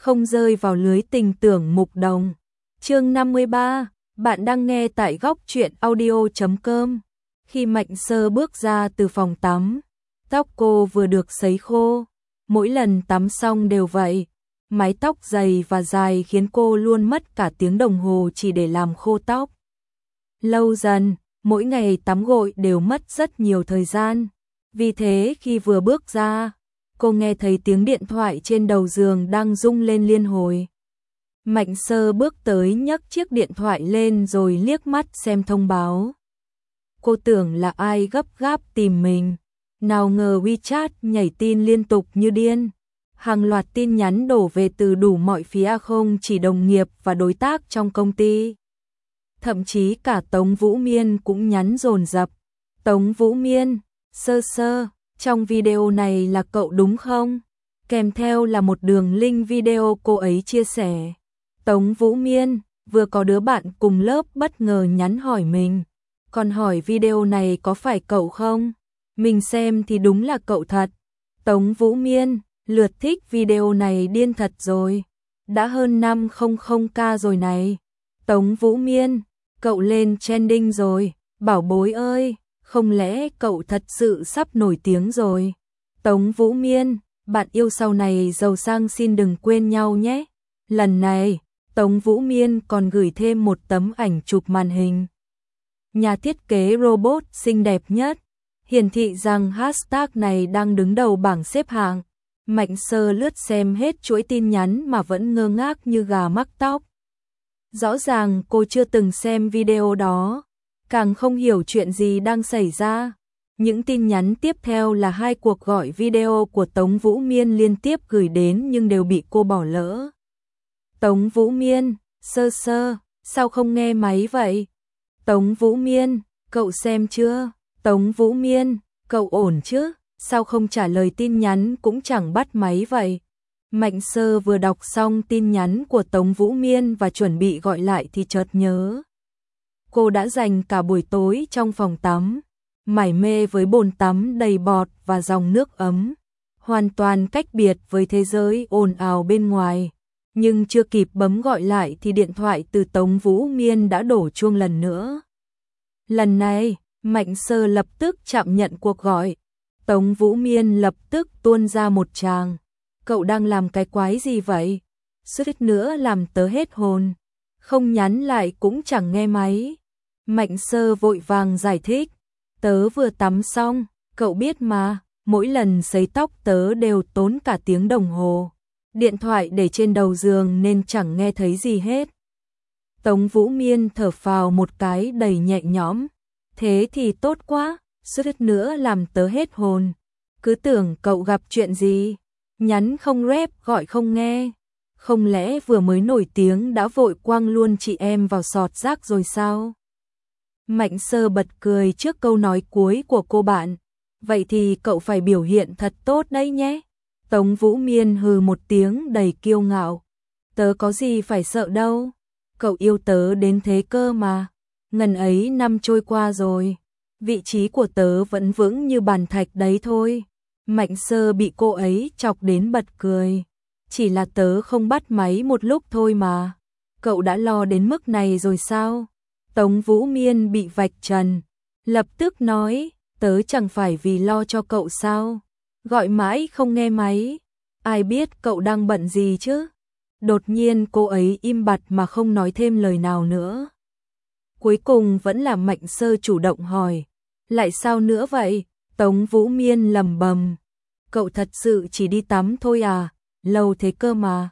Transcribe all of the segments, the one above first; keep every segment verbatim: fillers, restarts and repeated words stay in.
không rơi vào lưới tình tưởng mục đồng. Chương năm mươi ba, bạn đang nghe tại góc truyện audio chấm com. Khi Mạnh Sơ bước ra từ phòng tắm, tóc cô vừa được sấy khô, mỗi lần tắm xong đều vậy. Mái tóc dày và dài khiến cô luôn mất cả tiếng đồng hồ chỉ để làm khô tóc. Lâu dần, mỗi ngày tắm gội đều mất rất nhiều thời gian. Vì thế khi vừa bước ra, cô nghe thấy tiếng điện thoại trên đầu giường đang rung lên liên hồi. Mạnh Sơ bước tới nhấc chiếc điện thoại lên rồi liếc mắt xem thông báo. Cô tưởng là ai gấp gáp tìm mình, nào ngờ WeChat nhảy tin liên tục như điên. Hàng loạt tin nhắn đổ về từ đủ mọi phía, không chỉ đồng nghiệp và đối tác trong công ty. Thậm chí cả Tống Vũ Miên cũng nhắn dồn dập. Tống Vũ Miên, Sơ Sơ, trong video này là cậu đúng không? Kèm theo là một đường link video cô ấy chia sẻ. Tống Vũ Miên, vừa có đứa bạn cùng lớp bất ngờ nhắn hỏi mình. Còn hỏi video này có phải cậu không? Mình xem thì đúng là cậu thật. Tống Vũ Miên, lượt thích video này điên thật rồi. Đã hơn năm trăm k rồi này. Tống Vũ Miên, cậu lên trending rồi. Bảo bối ơi, không lẽ cậu thật sự sắp nổi tiếng rồi? Tống Vũ Miên, bạn yêu sau này giàu sang xin đừng quên nhau nhé. Lần này, Tống Vũ Miên còn gửi thêm một tấm ảnh chụp màn hình. Nhà thiết kế robot xinh đẹp nhất, hiển thị rằng hashtag này đang đứng đầu bảng xếp hạng. Mạnh Sơ lướt xem hết chuỗi tin nhắn mà vẫn ngơ ngác như gà mắc tóc. Rõ ràng cô chưa từng xem video đó, càng không hiểu chuyện gì đang xảy ra. Những tin nhắn tiếp theo là hai cuộc gọi video của Tống Vũ Miên liên tiếp gửi đến nhưng đều bị cô bỏ lỡ. Tống Vũ Miên, Sơ Sơ, sao không nghe máy vậy? Tống Vũ Miên, cậu xem chưa? Tống Vũ Miên, cậu ổn chứ? Sao không trả lời tin nhắn cũng chẳng bắt máy vậy? Mạnh Sơ vừa đọc xong tin nhắn của Tống Vũ Miên và chuẩn bị gọi lại thì chợt nhớ. Cô đã dành cả buổi tối trong phòng tắm, mải mê với bồn tắm đầy bọt và dòng nước ấm, hoàn toàn cách biệt với thế giới ồn ào bên ngoài. Nhưng chưa kịp bấm gọi lại thì điện thoại từ Tống Vũ Miên đã đổ chuông lần nữa. Lần này, Mạnh Sơ lập tức chạm nhận cuộc gọi. Tống Vũ Miên lập tức tuôn ra một tràng. Cậu đang làm cái quái gì vậy? Suýt nữa làm tớ hết hồn. Không nhắn lại cũng chẳng nghe máy. Mạnh Sơ vội vàng giải thích. Tớ vừa tắm xong, cậu biết mà, mỗi lần sấy tóc tớ đều tốn cả tiếng đồng hồ. Điện thoại để trên đầu giường nên chẳng nghe thấy gì hết. Tống Vũ Miên thở phào một cái đầy nhẹ nhõm. Thế thì tốt quá, suýt nữa làm tớ hết hồn. Cứ tưởng cậu gặp chuyện gì, nhắn không rep gọi không nghe. Không lẽ vừa mới nổi tiếng đã vội quăng luôn chị em vào sọt rác rồi sao? Mạnh Sơ bật cười trước câu nói cuối của cô bạn. Vậy thì cậu phải biểu hiện thật tốt đấy nhé. Tống Vũ Miên hừ một tiếng đầy kiêu ngạo. Tớ có gì phải sợ đâu. Cậu yêu tớ đến thế cơ mà. Ngần ấy năm trôi qua rồi, vị trí của tớ vẫn vững như bàn thạch đấy thôi. Mạnh Sơ bị cô ấy chọc đến bật cười. Chỉ là tớ không bắt máy một lúc thôi mà. Cậu đã lo đến mức này rồi sao? Tống Vũ Miên bị vạch trần, lập tức nói, tớ chẳng phải vì lo cho cậu sao? Gọi mãi không nghe máy, ai biết cậu đang bận gì chứ? Đột nhiên cô ấy im bặt mà không nói thêm lời nào nữa. Cuối cùng vẫn là Mạnh Sơ chủ động hỏi, lại sao nữa vậy? Tống Vũ Miên lầm bầm, cậu thật sự chỉ đi tắm thôi à? Lâu thế cơ mà.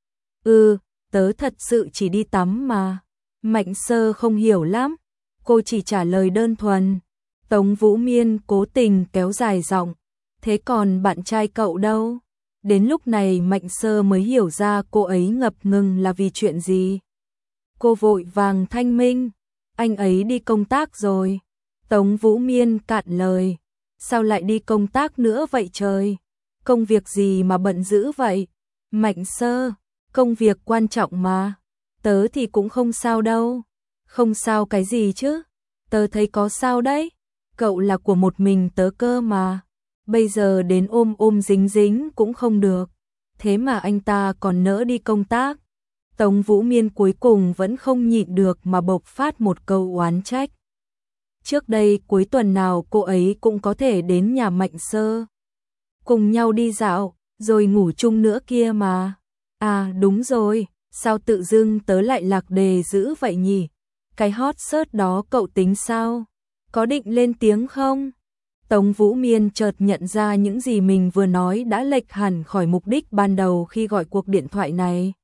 Ừ, tớ thật sự chỉ đi tắm mà. Mạnh Sơ không hiểu lắm, cô chỉ trả lời đơn thuần. Tống Vũ Miên cố tình kéo dài giọng, thế còn bạn trai cậu đâu? Đến lúc này Mạnh Sơ mới hiểu ra cô ấy ngập ngừng là vì chuyện gì. Cô vội vàng thanh minh, anh ấy đi công tác rồi. Tống Vũ Miên cạn lời, sao lại đi công tác nữa vậy trời? Công việc gì mà bận dữ vậy? Mạnh Sơ, công việc quan trọng mà. Tớ thì cũng không sao đâu. Không sao cái gì chứ? Tớ thấy có sao đấy. Cậu là của một mình tớ cơ mà. Bây giờ đến ôm ôm dính dính cũng không được. thế mà anh ta còn nỡ đi công tác. Tống Vũ Miên cuối cùng vẫn không nhịn được mà bộc phát một câu oán trách. Trước đây cuối tuần nào cô ấy cũng có thể đến nhà Mạnh Sơ, cùng nhau đi dạo, rồi ngủ chung nữa kia mà. À đúng rồi, sao tự dưng tớ lại lạc đề dữ vậy nhỉ? Cái hot search đó cậu tính sao? Có định lên tiếng không? Tống Vũ Miên chợt nhận ra những gì mình vừa nói đã lệch hẳn khỏi mục đích ban đầu khi gọi cuộc điện thoại này.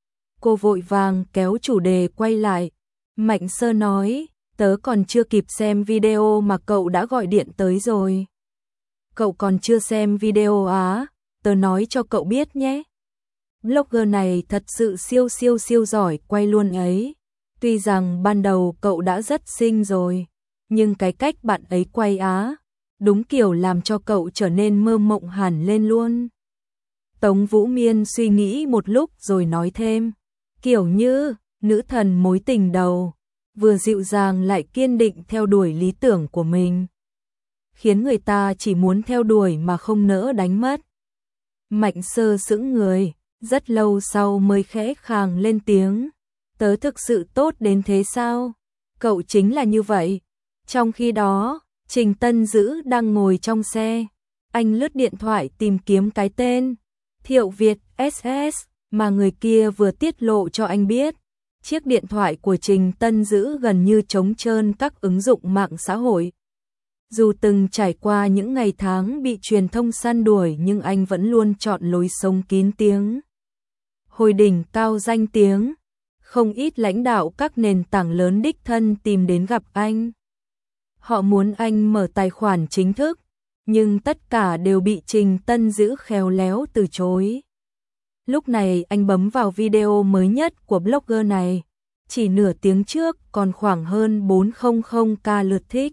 Cô vội vàng kéo chủ đề quay lại. Mạnh Sơ nói, tớ còn chưa kịp xem video mà cậu đã gọi điện tới rồi. Cậu còn chưa xem video á? Tớ nói cho cậu biết nhé. Blogger này thật sự siêu siêu siêu giỏi quay luôn ấy. Tuy rằng ban đầu cậu đã rất xinh rồi, nhưng cái cách bạn ấy quay á, đúng kiểu làm cho cậu trở nên mơ mộng hẳn lên luôn. Tống Vũ Miên suy nghĩ một lúc rồi nói thêm, kiểu như nữ thần mối tình đầu, vừa dịu dàng lại kiên định theo đuổi lý tưởng của mình, khiến người ta chỉ muốn theo đuổi mà không nỡ đánh mất. Mạnh Sơ sững người, rất lâu sau mới khẽ khàng lên tiếng, tớ thực sự tốt đến thế sao? Cậu chính là như vậy. Trong khi đó, Trình Tân Dữ đang ngồi trong xe, anh lướt điện thoại tìm kiếm cái tên Thiệu Việt ét ét mà người kia vừa tiết lộ cho anh biết. Chiếc điện thoại của Trình Tân Dữ gần như trống trơn các ứng dụng mạng xã hội. Dù từng trải qua những ngày tháng bị truyền thông săn đuổi nhưng anh vẫn luôn chọn lối sống kín tiếng. Hồi đỉnh cao danh tiếng, không ít lãnh đạo các nền tảng lớn đích thân tìm đến gặp anh. Họ muốn anh mở tài khoản chính thức, nhưng tất cả đều bị Trình Tân Dữ khéo léo từ chối. Lúc này anh bấm vào video mới nhất của blogger này, chỉ nửa tiếng trước còn khoảng hơn bốn trăm k lượt thích.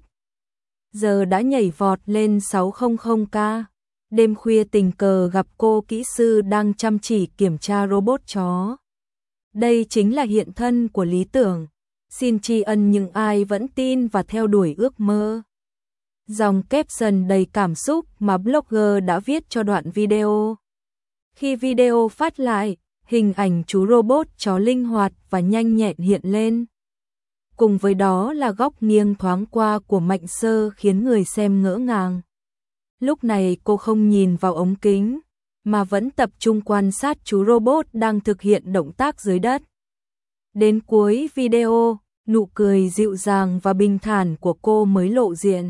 Giờ đã nhảy vọt lên sáu trăm k. Đêm khuya tình cờ gặp cô kỹ sư đang chăm chỉ kiểm tra robot chó. Đây chính là hiện thân của lý tưởng. Xin tri ân những ai vẫn tin và theo đuổi ước mơ. Dòng caption đầy cảm xúc mà blogger đã viết cho đoạn video. Khi video phát lại, hình ảnh chú robot chó linh hoạt và nhanh nhẹn hiện lên. Cùng với đó là góc nghiêng thoáng qua của Mạnh Sơ khiến người xem ngỡ ngàng. Lúc này cô không nhìn vào ống kính, mà vẫn tập trung quan sát chú robot đang thực hiện động tác dưới đất. Đến cuối video, nụ cười dịu dàng và bình thản của cô mới lộ diện.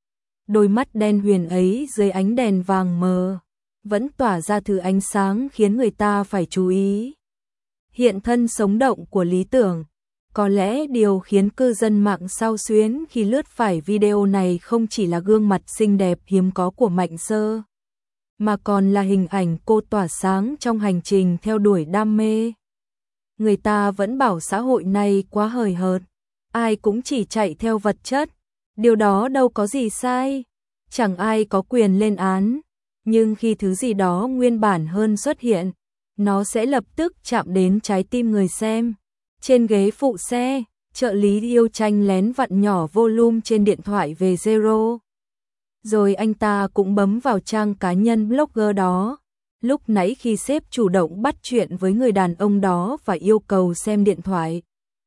Đôi mắt đen huyền ấy dưới ánh đèn vàng mờ, vẫn tỏa ra thứ ánh sáng khiến người ta phải chú ý. Hiện thân sống động của lý tưởng. Có lẽ điều khiến cư dân mạng xao xuyến khi lướt phải video này không chỉ là gương mặt xinh đẹp hiếm có của Mạnh Sơ, mà còn là hình ảnh cô tỏa sáng trong hành trình theo đuổi đam mê. Người ta vẫn bảo xã hội này quá hời hợt, ai cũng chỉ chạy theo vật chất, điều đó đâu có gì sai, chẳng ai có quyền lên án, nhưng khi thứ gì đó nguyên bản hơn xuất hiện, nó sẽ lập tức chạm đến trái tim người xem. Trên ghế phụ xe, trợ lý yêu tranh lén vặn nhỏ volume trên điện thoại về zero. Rồi anh ta cũng bấm vào trang cá nhân blogger đó. Lúc nãy khi sếp chủ động bắt chuyện với người đàn ông đó và yêu cầu xem điện thoại,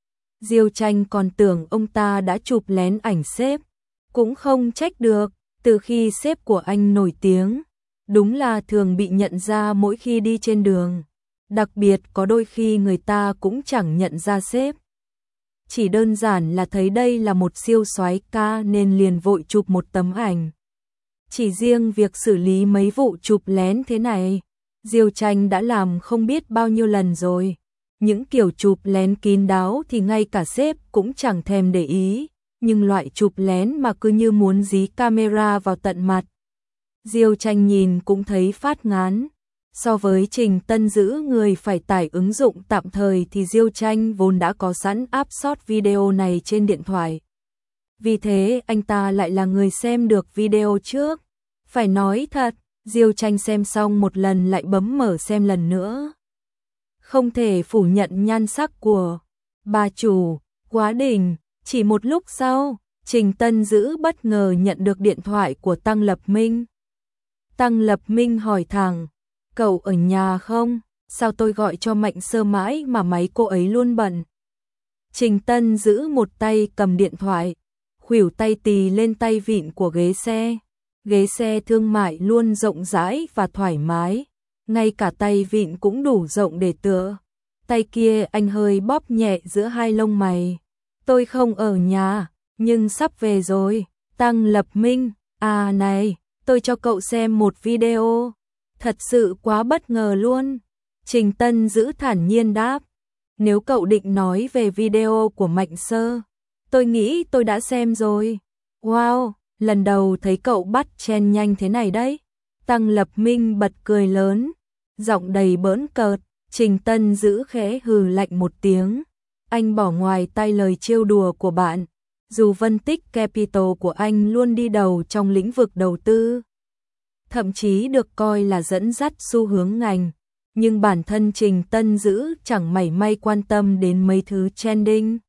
Diêu Tranh còn tưởng ông ta đã chụp lén ảnh sếp. Cũng không trách được, từ khi sếp của anh nổi tiếng, đúng là thường bị nhận ra mỗi khi đi trên đường. Đặc biệt có đôi khi người ta cũng chẳng nhận ra sếp. Chỉ đơn giản là thấy đây là một siêu soái ca nên liền vội chụp một tấm ảnh. Chỉ riêng việc xử lý mấy vụ chụp lén thế này, Diêu Tranh đã làm không biết bao nhiêu lần rồi. Những kiểu chụp lén kín đáo thì ngay cả sếp cũng chẳng thèm để ý, nhưng loại chụp lén mà cứ như muốn dí camera vào tận mặt, Diêu Tranh nhìn cũng thấy phát ngán. So với Trình Tân Dữ người phải tải ứng dụng tạm thời thì Diêu Tranh vốn đã có sẵn app short video này trên điện thoại. Vì thế anh ta lại là người xem được video trước. Phải nói thật, Diêu Tranh xem xong một lần lại bấm mở xem lần nữa. Không thể phủ nhận nhan sắc của bà chủ, quá đỉnh. Chỉ một lúc sau, Trình Tân Dữ bất ngờ nhận được điện thoại của Tăng Lập Minh. Tăng Lập Minh hỏi thẳng, Cậu ở nhà không? Sao tôi gọi cho Mạnh Sơ mãi mà máy cô ấy luôn bận? Trình Tân giữ một tay cầm điện thoại, khuỷu tay tì lên tay vịn của ghế xe. Ghế xe thương mại luôn rộng rãi và thoải mái, ngay cả tay vịn cũng đủ rộng để tựa. Tay kia anh hơi bóp nhẹ giữa hai lông mày. Tôi không ở nhà, nhưng sắp về rồi. Tăng Lập Minh, à này, tôi cho cậu xem một video. Thật sự quá bất ngờ luôn. Trình Tân giữ thản nhiên đáp. Nếu cậu định nói về video của Mạnh Sơ, tôi nghĩ tôi đã xem rồi. Wow, lần đầu thấy cậu bắt chen nhanh thế này đấy. Tăng Lập Minh bật cười lớn, giọng đầy bỡn cợt. Trình Tân giữ khẽ hừ lạnh một tiếng. Anh bỏ ngoài tai lời trêu đùa của bạn. Dù Vân Tích Capital của anh luôn đi đầu trong lĩnh vực đầu tư, thậm chí được coi là dẫn dắt xu hướng ngành, nhưng bản thân Trình Tân giữ chẳng mảy may quan tâm đến mấy thứ trending,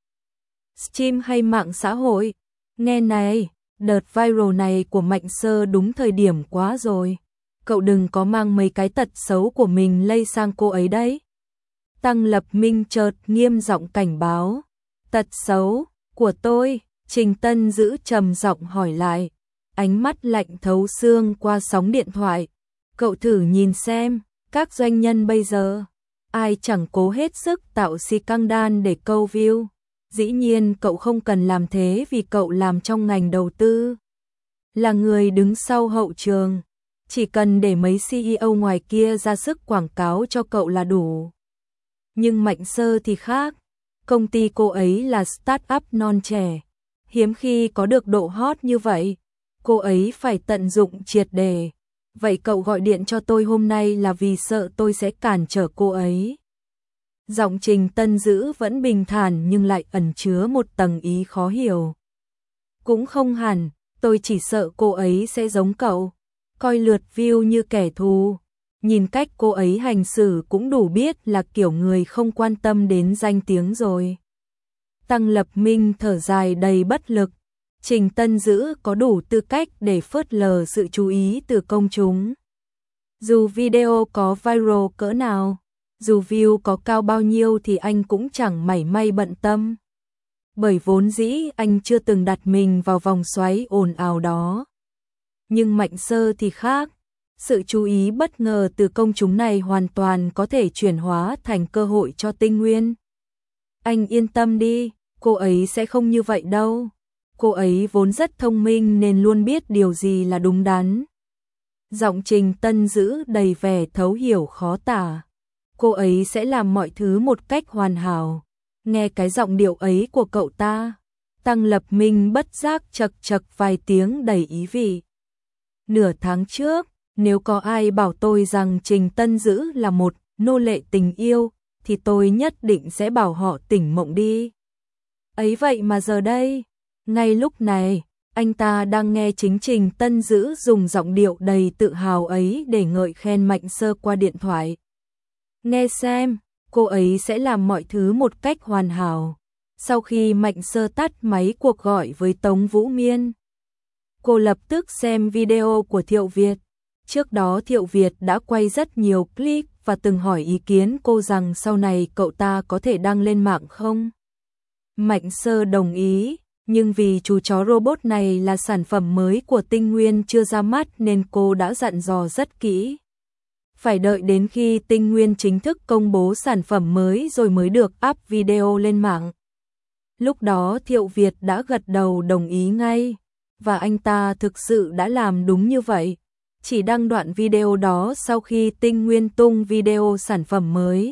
stream hay mạng xã hội. Nghe này, đợt viral này của Mạnh Sơ đúng thời điểm quá rồi. Cậu đừng có mang mấy cái tật xấu của mình lây sang cô ấy đấy. Tăng Lập Minh chợt nghiêm giọng cảnh báo. Tật xấu của tôi? Trình Tân giữ trầm giọng hỏi lại, ánh mắt lạnh thấu xương qua sóng điện thoại. Cậu thử nhìn xem, các doanh nhân bây giờ, ai chẳng cố hết sức tạo xì căng đan để câu view. Dĩ nhiên cậu không cần làm thế vì cậu làm trong ngành đầu tư, là người đứng sau hậu trường. Chỉ cần để mấy xê e ô ngoài kia ra sức quảng cáo cho cậu là đủ. Nhưng Mạnh Sơ thì khác. Công ty cô ấy là start-up non trẻ, hiếm khi có được độ hot như vậy. Cô ấy phải tận dụng triệt để. Vậy cậu gọi điện cho tôi hôm nay là vì sợ tôi sẽ cản trở cô ấy. Giọng Trình Tân giữ vẫn bình thản nhưng lại ẩn chứa một tầng ý khó hiểu. Cũng không hẳn, tôi chỉ sợ cô ấy sẽ giống cậu, coi lượt view như kẻ thù. Nhìn cách cô ấy hành xử cũng đủ biết là kiểu người không quan tâm đến danh tiếng rồi. Tăng Lập Minh thở dài đầy bất lực. Trình Tân giữ có đủ tư cách để phớt lờ sự chú ý từ công chúng. Dù video có viral cỡ nào, dù view có cao bao nhiêu thì anh cũng chẳng mảy may bận tâm. Bởi vốn dĩ anh chưa từng đặt mình vào vòng xoáy ồn ào đó. Nhưng Mạnh Sơ thì khác. Sự chú ý bất ngờ từ công chúng này hoàn toàn có thể chuyển hóa thành cơ hội cho Tinh Nguyên. Anh yên tâm đi, cô ấy sẽ không như vậy đâu. Cô ấy vốn rất thông minh nên luôn biết điều gì là đúng đắn. Giọng Trình Tân giữ đầy vẻ thấu hiểu khó tả. Cô ấy sẽ làm mọi thứ một cách hoàn hảo. Nghe cái giọng điệu ấy của cậu ta, Tăng Lập Minh bất giác chật chật vài tiếng đầy ý vị. Nửa tháng trước, nếu có ai bảo tôi rằng Trình Tân giữ là một nô lệ tình yêu, thì tôi nhất định sẽ bảo họ tỉnh mộng đi. Ấy vậy mà giờ đây, ngay lúc này, anh ta đang nghe chính Trình Tân giữ dùng giọng điệu đầy tự hào ấy để ngợi khen Mạnh Sơ qua điện thoại. Nghe xem, cô ấy sẽ làm mọi thứ một cách hoàn hảo. Sau khi Mạnh Sơ tắt máy cuộc gọi với Tống Vũ Miên, cô lập tức xem video của Thiệu Việt. Trước đó Thiệu Việt đã quay rất nhiều clip và từng hỏi ý kiến cô rằng sau này cậu ta có thể đăng lên mạng không. Mạnh Sơ đồng ý, nhưng vì chú chó robot này là sản phẩm mới của Tinh Nguyên chưa ra mắt nên cô đã dặn dò rất kỹ. Phải đợi đến khi Tinh Nguyên chính thức công bố sản phẩm mới rồi mới được up video lên mạng. Lúc đó Thiệu Việt đã gật đầu đồng ý ngay, và anh ta thực sự đã làm đúng như vậy. Chỉ đăng đoạn video đó sau khi Tinh Nguyên tung video sản phẩm mới.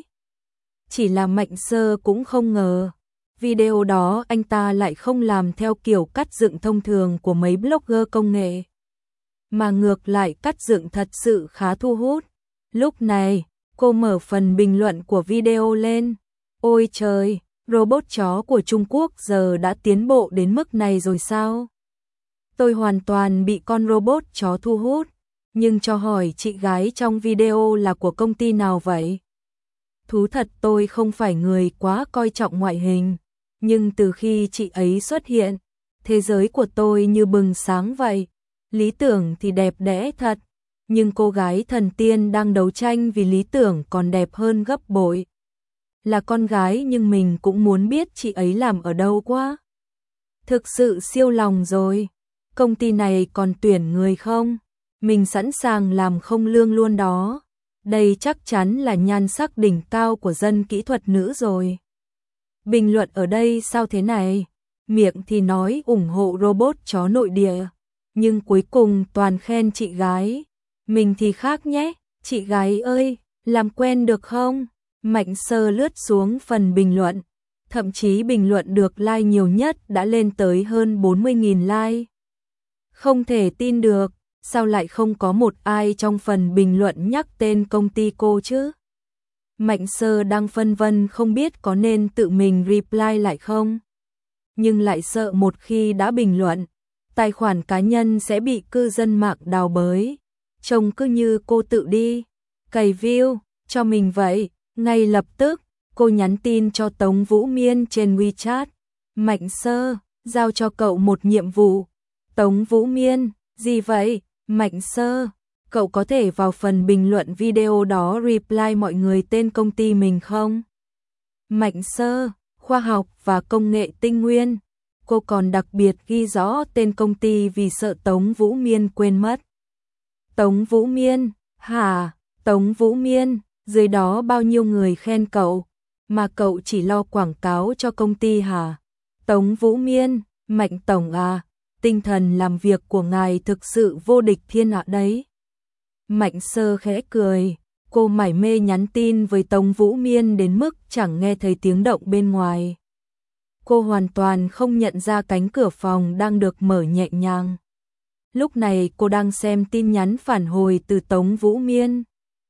Chỉ là Mạnh Sơ cũng không ngờ, video đó anh ta lại không làm theo kiểu cắt dựng thông thường của mấy blogger công nghệ, mà ngược lại cắt dựng thật sự khá thu hút. Lúc này, cô mở phần bình luận của video lên. Ôi trời, robot chó của Trung Quốc giờ đã tiến bộ đến mức này rồi sao? Tôi hoàn toàn bị con robot chó thu hút. Nhưng cho hỏi chị gái trong video là của công ty nào vậy? Thú thật tôi không phải người quá coi trọng ngoại hình, nhưng từ khi chị ấy xuất hiện, thế giới của tôi như bừng sáng vậy. Lý tưởng thì đẹp đẽ thật, nhưng cô gái thần tiên đang đấu tranh vì lý tưởng còn đẹp hơn gấp bội. Là con gái nhưng mình cũng muốn biết chị ấy làm ở đâu quá. Thực sự siêu lòng rồi. Công ty này còn tuyển người không? Mình sẵn sàng làm không lương luôn đó. Đây chắc chắn là nhan sắc đỉnh cao của dân kỹ thuật nữ rồi. Bình luận ở đây sao thế này? Miệng thì nói ủng hộ robot chó nội địa, nhưng cuối cùng toàn khen chị gái. Mình thì khác nhé, chị gái ơi, làm quen được không? Mạnh Sơ lướt xuống phần bình luận, thậm chí bình luận được like nhiều nhất đã lên tới hơn bốn mươi nghìn like. Không thể tin được, sao lại không có một ai trong phần bình luận nhắc tên công ty cô chứ? Mạnh Sơ đang phân vân không biết có nên tự mình reply lại không, nhưng lại sợ một khi đã bình luận, tài khoản cá nhân sẽ bị cư dân mạng đào bới. Trông cứ như cô tự đi cày view cho mình vậy. Ngay lập tức, cô nhắn tin cho Tống Vũ Miên trên WeChat. Mạnh Sơ, giao cho cậu một nhiệm vụ. Tống Vũ Miên, gì vậy? Mạnh Sơ, cậu có thể vào phần bình luận video đó reply mọi người tên công ty mình không? Mạnh Sơ, khoa học và công nghệ Tinh Nguyên. Cô còn đặc biệt ghi rõ tên công ty vì sợ Tống Vũ Miên quên mất. Tống Vũ Miên, hả? Tống Vũ Miên, dưới đó bao nhiêu người khen cậu, mà cậu chỉ lo quảng cáo cho công ty hả? Tống Vũ Miên, Mạnh Tổng à, tinh thần làm việc của ngài thực sự vô địch thiên hạ đấy. Mạnh Sơ khẽ cười, cô mải mê nhắn tin với Tống Vũ Miên đến mức chẳng nghe thấy tiếng động bên ngoài. Cô hoàn toàn không nhận ra cánh cửa phòng đang được mở nhẹ nhàng. Lúc này cô đang xem tin nhắn phản hồi từ Tống Vũ Miên.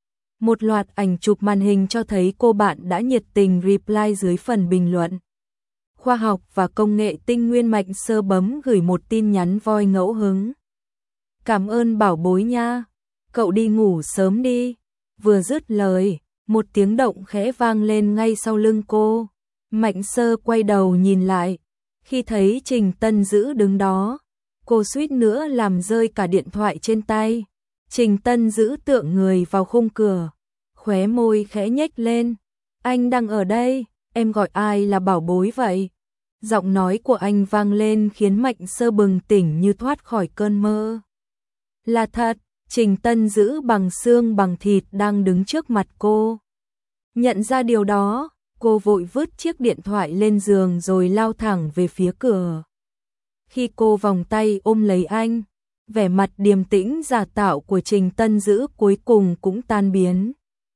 Một loạt ảnh chụp màn hình cho thấy cô bạn đã nhiệt tình reply dưới phần bình luận. Khoa học và công nghệ Tinh Nguyên. Mạnh Sơ bấm gửi một tin nhắn voi ngẫu hứng. Cảm ơn bảo bối nha, cậu đi ngủ sớm đi. Vừa dứt lời, một tiếng động khẽ vang lên ngay sau lưng cô. Mạnh Sơ quay đầu nhìn lại, khi thấy Trình Tân Dữ đứng đó, cô suýt nữa làm rơi cả điện thoại trên tay. Trình Tân Dữ tựa người vào khung cửa, khóe môi khẽ nhếch lên. Anh đang ở đây, em gọi ai là bảo bối vậy? Giọng nói của anh vang lên khiến Mạnh Sơ bừng tỉnh như thoát khỏi cơn mơ. Là thật, Trình Tân Dữ bằng xương bằng thịt đang đứng trước mặt cô. Nhận ra điều đó, cô vội vứt chiếc điện thoại lên giường rồi lao thẳng về phía cửa. Khi cô vòng tay ôm lấy anh, vẻ mặt điềm tĩnh giả tạo của Trình Tân Dữ cuối cùng cũng tan biến.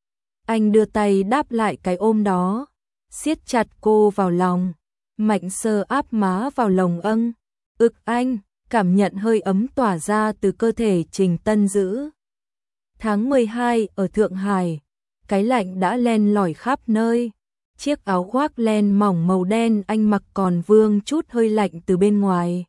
Anh đưa tay đáp lại cái ôm đó, siết chặt cô vào lòng. Mạnh Sơ áp má vào lồng âng, ực anh, cảm nhận hơi ấm tỏa ra từ cơ thể Trình Tân Dữ. Tháng mười hai ở Thượng Hải, cái lạnh đã len lỏi khắp nơi. Chiếc áo khoác len mỏng màu đen anh mặc còn vương chút hơi lạnh từ bên ngoài.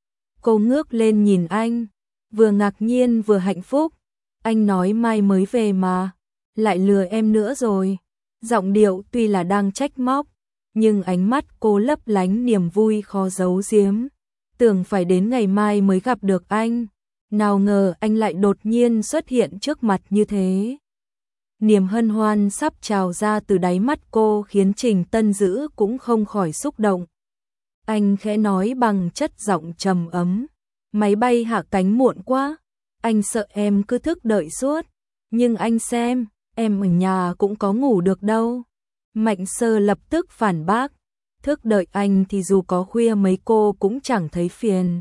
Cô ngước lên nhìn anh, vừa ngạc nhiên vừa hạnh phúc. Anh nói mai mới về mà, lại lừa em nữa rồi. Giọng điệu tuy là đang trách móc, nhưng ánh mắt cô lấp lánh niềm vui khó giấu giếm. Tưởng phải đến ngày mai mới gặp được anh, nào ngờ anh lại đột nhiên xuất hiện trước mặt như thế. Niềm hân hoan sắp trào ra từ đáy mắt cô khiến Trình Tân Dữ cũng không khỏi xúc động. Anh khẽ nói bằng chất giọng trầm ấm, máy bay hạ cánh muộn quá, anh sợ em cứ thức đợi suốt, nhưng anh xem, em ở nhà cũng có ngủ được đâu. Mạnh Sơ lập tức phản bác, thức đợi anh thì dù có khuya mấy cô cũng chẳng thấy phiền.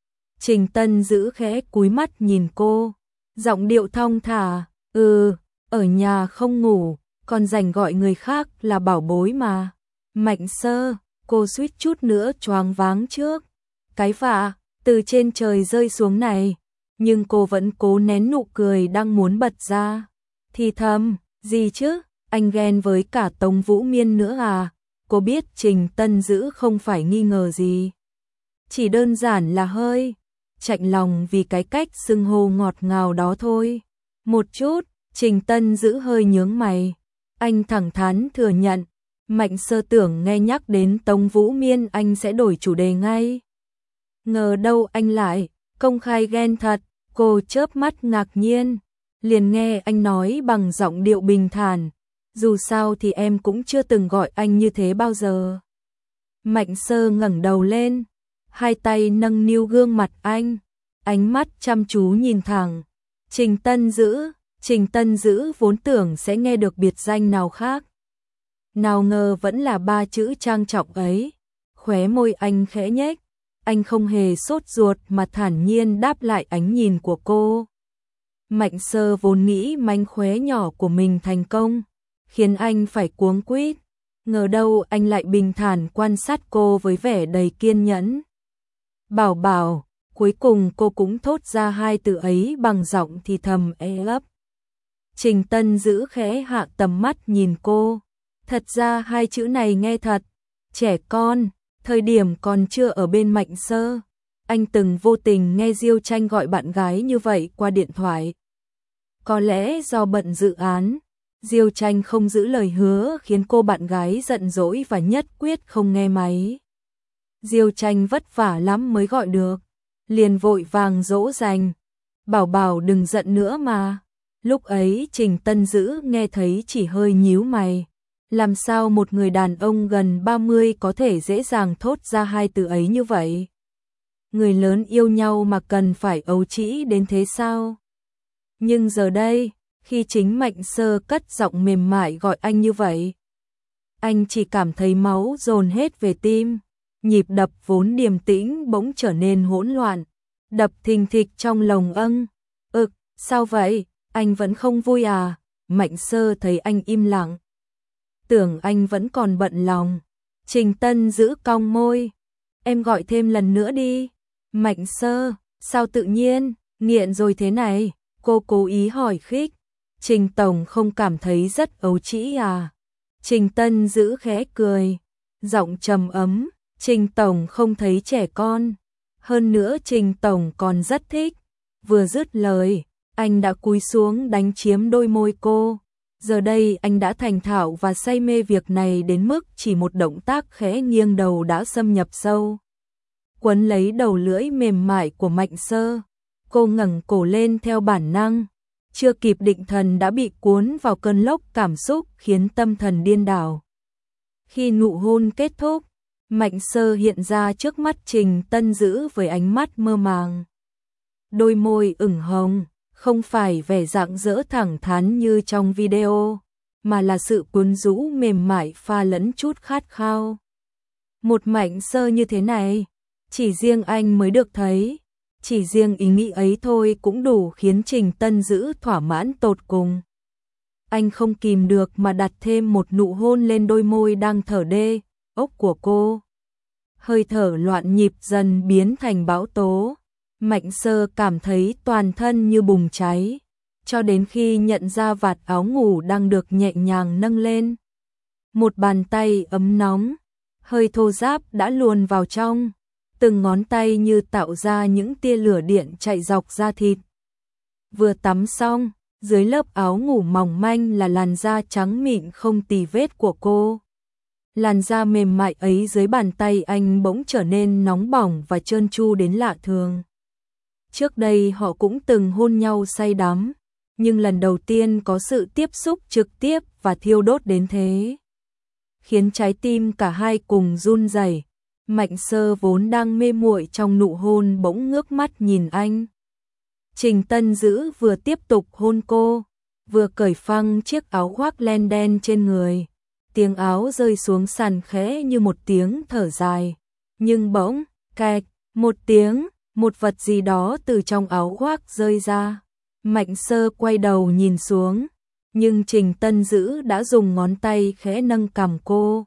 Trình Tân Dữ khẽ cúi mắt nhìn cô, giọng điệu thong thả, ừ, ở nhà không ngủ, còn dành gọi người khác là bảo bối mà. Mạnh Sơ, cô suýt chút nữa choáng váng trước cái vả từ trên trời rơi xuống này, nhưng cô vẫn cố nén nụ cười đang muốn bật ra. Thì thầm, gì chứ, anh ghen với cả Tống Vũ Miên nữa à? Cô biết Trình Tân Dữ không phải nghi ngờ gì, chỉ đơn giản là hơi chạnh lòng vì cái cách xưng hô ngọt ngào đó thôi. Một chút, Trình Tân Dữ hơi nhướng mày, anh thẳng thắn thừa nhận. Mạnh Sơ tưởng nghe nhắc đến Tống Vũ Miên anh sẽ đổi chủ đề ngay. Ngờ đâu anh lại công khai ghen thật. Cô chớp mắt ngạc nhiên, liền nghe anh nói bằng giọng điệu bình thản, dù sao thì em cũng chưa từng gọi anh như thế bao giờ. Mạnh Sơ ngẩng đầu lên, hai tay nâng niu gương mặt anh, ánh mắt chăm chú nhìn thẳng. Trình Tân Dữ, Trình Tân Dữ vốn tưởng sẽ nghe được biệt danh nào khác. Nào ngờ vẫn là ba chữ trang trọng ấy. Khóe môi anh khẽ nhếch, anh không hề sốt ruột mà thản nhiên đáp lại ánh nhìn của cô. Mạnh Sơ vốn nghĩ mánh khóe nhỏ của mình thành công, khiến anh phải cuống quýt. Ngờ đâu anh lại bình thản quan sát cô với vẻ đầy kiên nhẫn. Bảo bảo, cuối cùng cô cũng thốt ra hai từ ấy bằng giọng thì thầm e ấp. Trình Tân Dữ khẽ hạ tầm mắt nhìn cô. Thật ra hai chữ này nghe thật trẻ con. Thời điểm còn chưa ở bên Mạnh Sơ, anh từng vô tình nghe Diêu Tranh gọi bạn gái như vậy qua điện thoại. Có lẽ do bận dự án, Diêu Tranh không giữ lời hứa khiến cô bạn gái giận dỗi và nhất quyết không nghe máy. Diêu Tranh vất vả lắm mới gọi được, liền vội vàng dỗ dành. Bảo bảo đừng giận nữa mà. Lúc ấy Trình Tân Dữ nghe thấy chỉ hơi nhíu mày. Làm sao một người đàn ông gần ba mươi có thể dễ dàng thốt ra hai từ ấy như vậy? Người lớn yêu nhau mà cần phải ấu trĩ đến thế sao? Nhưng giờ đây, khi chính Mạnh Sơ cất giọng mềm mại gọi anh như vậy, anh chỉ cảm thấy máu dồn hết về tim, nhịp đập vốn điềm tĩnh bỗng trở nên hỗn loạn, đập thình thịch trong lồng âng. Ực, sao vậy? Anh vẫn không vui à? Mạnh Sơ thấy anh im lặng, tưởng anh vẫn còn bận lòng. Trình Tân Dữ cong môi, em gọi thêm lần nữa đi. Mạnh Sơ, sao tự nhiên, nghiện rồi thế này? Cô cố ý hỏi khích. Trình Tổng không cảm thấy rất ấu trĩ à? Trình Tân Dữ khẽ cười, giọng trầm ấm, Trình Tổng không thấy trẻ con. Hơn nữa Trình Tổng còn rất thích. Vừa dứt lời, anh đã cúi xuống đánh chiếm đôi môi cô. Giờ đây anh đã thành thạo và say mê việc này đến mức chỉ một động tác khẽ nghiêng đầu đã xâm nhập sâu, quấn lấy đầu lưỡi mềm mại của Mạnh Sơ. Cô ngẩng cổ lên theo bản năng, chưa kịp định thần đã bị cuốn vào cơn lốc cảm xúc khiến tâm thần điên đảo. Khi nụ hôn kết thúc, Mạnh Sơ hiện ra trước mắt Trình Tân Dữ với ánh mắt mơ màng. Đôi môi ửng hồng, không phải vẻ rạng rỡ thẳng thắn như trong video, mà là sự cuốn rũ mềm mại pha lẫn chút khát khao. Một Mạnh Sơ như thế này, chỉ riêng anh mới được thấy, chỉ riêng ý nghĩ ấy thôi cũng đủ khiến Trình Tân Dữ thỏa mãn tột cùng. Anh không kìm được mà đặt thêm một nụ hôn lên đôi môi đang thở đê, ốc của cô. Hơi thở loạn nhịp dần biến thành bão tố. Mạnh Sơ cảm thấy toàn thân như bùng cháy, cho đến khi nhận ra vạt áo ngủ đang được nhẹ nhàng nâng lên. Một bàn tay ấm nóng, hơi thô ráp đã luồn vào trong, từng ngón tay như tạo ra những tia lửa điện chạy dọc da thịt. Vừa tắm xong, dưới lớp áo ngủ mỏng manh là làn da trắng mịn không tì vết của cô. Làn da mềm mại ấy dưới bàn tay anh bỗng trở nên nóng bỏng và trơn tru đến lạ thường. Trước đây họ cũng từng hôn nhau say đắm, nhưng lần đầu tiên có sự tiếp xúc trực tiếp và thiêu đốt đến thế, khiến trái tim cả hai cùng run rẩy. Mạnh Sơ vốn đang mê muội trong nụ hôn bỗng ngước mắt nhìn anh. Trình Tân Dữ vừa tiếp tục hôn cô, vừa cởi phăng chiếc áo khoác len đen trên người. Tiếng áo rơi xuống sàn khẽ như một tiếng thở dài, nhưng bỗng, cạch, một tiếng, một vật gì đó từ trong áo khoác rơi ra. Mạnh Sơ quay đầu nhìn xuống, nhưng Trình Tân Dữ đã dùng ngón tay khẽ nâng cằm cô.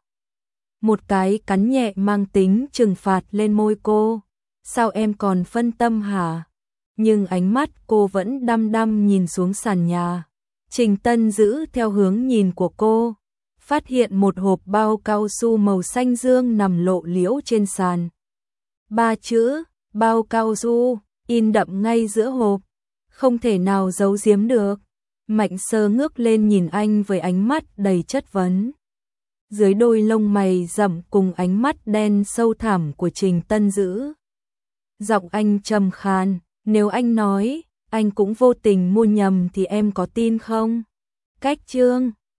Một cái cắn nhẹ mang tính trừng phạt lên môi cô. Sao em còn phân tâm hả? Nhưng ánh mắt cô vẫn đăm đăm nhìn xuống sàn nhà. Trình Tân Dữ theo hướng nhìn của cô, phát hiện một hộp bao cao su màu xanh dương nằm lộ liễu trên sàn. Ba chữ, bao cao su, in đậm ngay giữa hộp, không thể nào giấu giếm được. Mạnh Sơ ngước lên nhìn anh với ánh mắt đầy chất vấn. Dưới đôi lông mày rậm cùng ánh mắt đen sâu thẳm của Trình Tân Dữ, giọng anh trầm khàn, nếu anh nói, anh cũng vô tình mua nhầm thì em có tin không? Cách chương